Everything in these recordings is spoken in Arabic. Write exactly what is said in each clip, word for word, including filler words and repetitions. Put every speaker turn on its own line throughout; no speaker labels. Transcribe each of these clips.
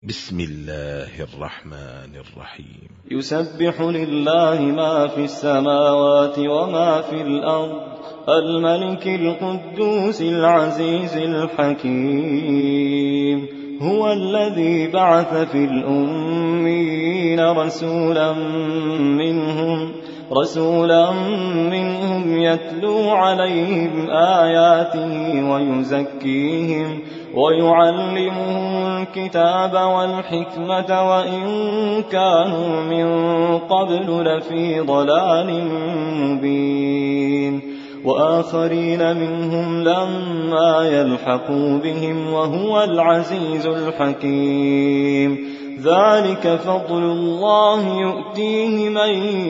بسم الله الرحمن الرحيم.
يسبح لله ما في السماوات وما في الأرض الملك القدوس العزيز الحكيم. هو الذي بعث في الأميين رسولا منهم رسولا منهم يتلو عليهم آياته ويزكيهم ويعلمهم الكتاب والحكمة وإن كانوا من قبل لفي ضلال مبين. وآخرين منهم لما يلحقوا بهم وهو العزيز الحكيم. ذلك فضل الله يؤتيه من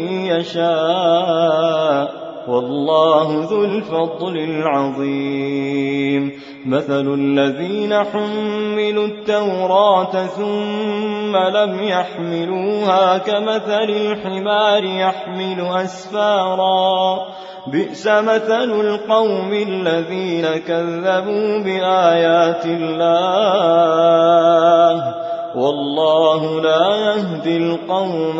يشاء والله ذو الفضل العظيم. مثل الذين حملوا التوراة ثم لم يحملوها كمثل الحمار يحمل أسفارا بئس مثل القوم الذين كذبوا بآيات الله والله لا يهدي القوم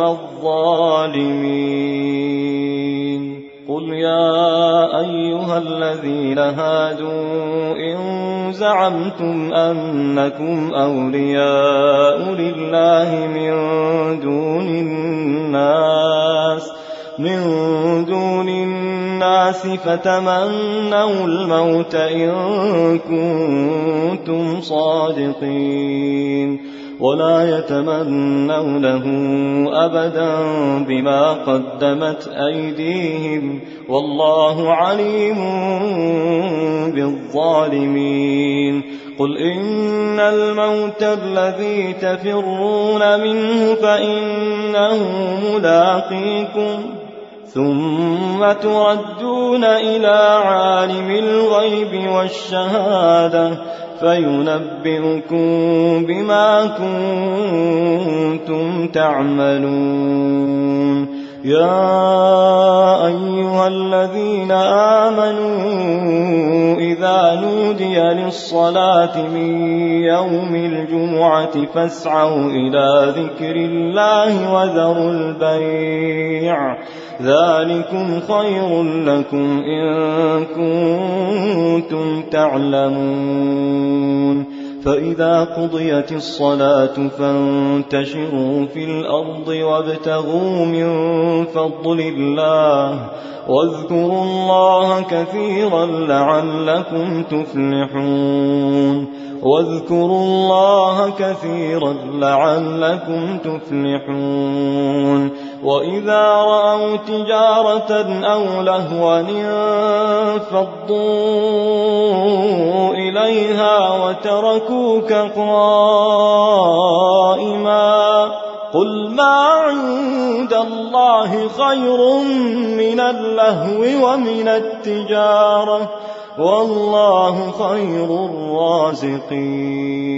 الظالمين. قل يا أيها الذين هادوا إن زعمتم أنكم أولياء لله من دون الناس من دون الناس فتمنوا الموت إن كنتم صادقين ولا يتمنونه أبدا بما قدمت أيديهم والله عليم بالظالمين. قل إن الموت الذي تفرون منه فإنه ملاقيكم ثم تردون إلى عالم الغيب والشهادة فينبئكم بما كنتم تعملون. يا أيها الذين آمنوا إذا نودي للصلاة من يوم الجمعة فاسعوا إلى ذكر الله وذروا البيع ذلكم خير لكم إن كنتم تعلمون. فإذا قضيت الصلاة فانتشروا في الأرض وابتغوا من فضل الله واذكروا الله كثيرا لعلكم تفلحون واذكروا الله كثيرا لعلكم تفلحون. وإذا رأوا تجارة أو لهوا انفضوا إليها وتركوك قائما قل ما عند الله خير من اللهو ومن التجارة والله خير الرازقين.